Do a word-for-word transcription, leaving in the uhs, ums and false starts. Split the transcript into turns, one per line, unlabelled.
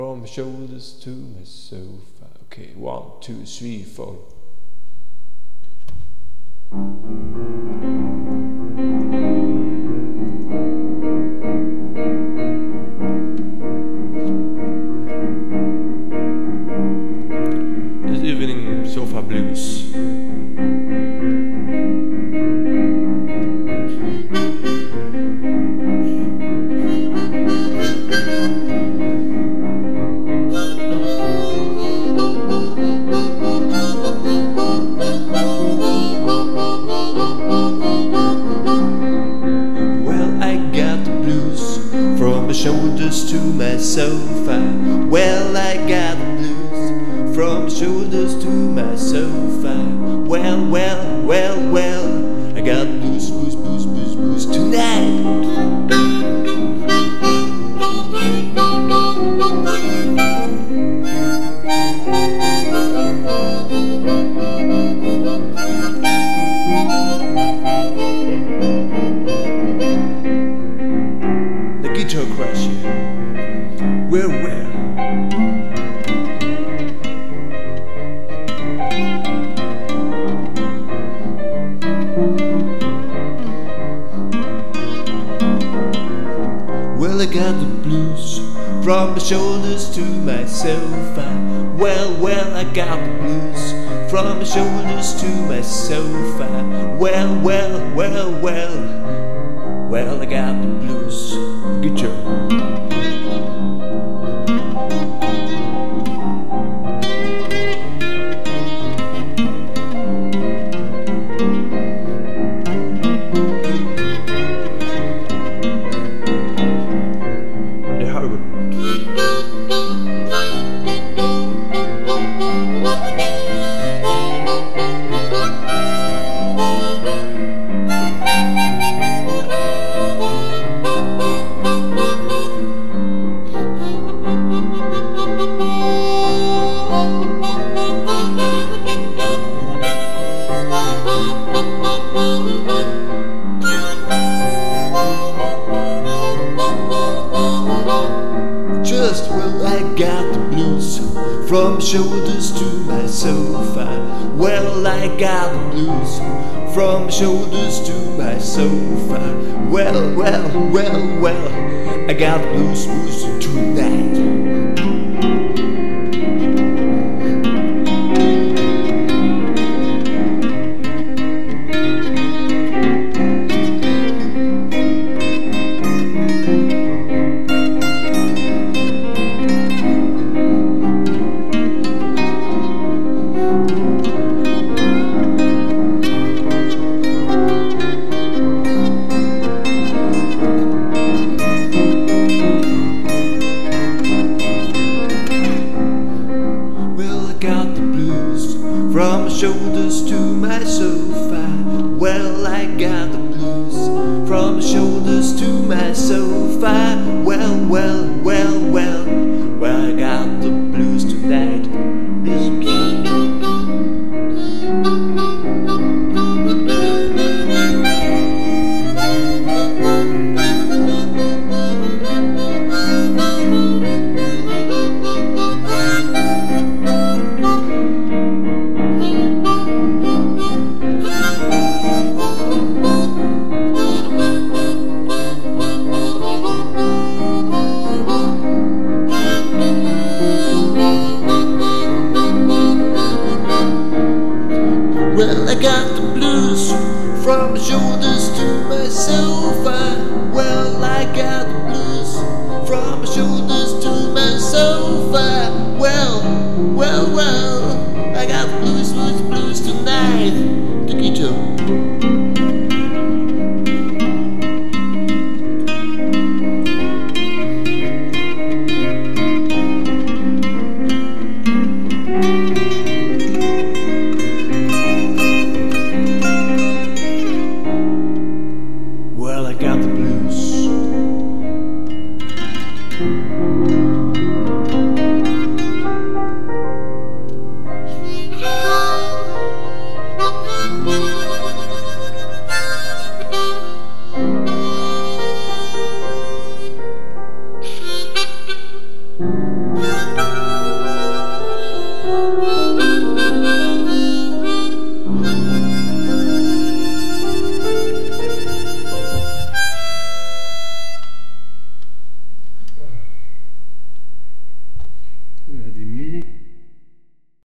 From shoulders to my sofa. Okay, one, two, three, four. This evening sofa blues. From my shoulders to my sofa. Well, I got the blues. From my shoulders to my sofa. Well, well, well, well, I got blues, blues, blues, blues, blues tonight. Guitar crash here. Where, where? Well, I got the blues from my shoulders to my sofa. Well, well, I got the blues from my shoulders to my sofa. Well, well, well, well, well, I got the blues. Guitar. Det här går. Just well, I got the blues from shoulders to my sofa. Well, I got the blues from shoulders to my sofa. Well, well, well, well, I got the blues, blues tonight. Got the blues from my shoulders to my soul.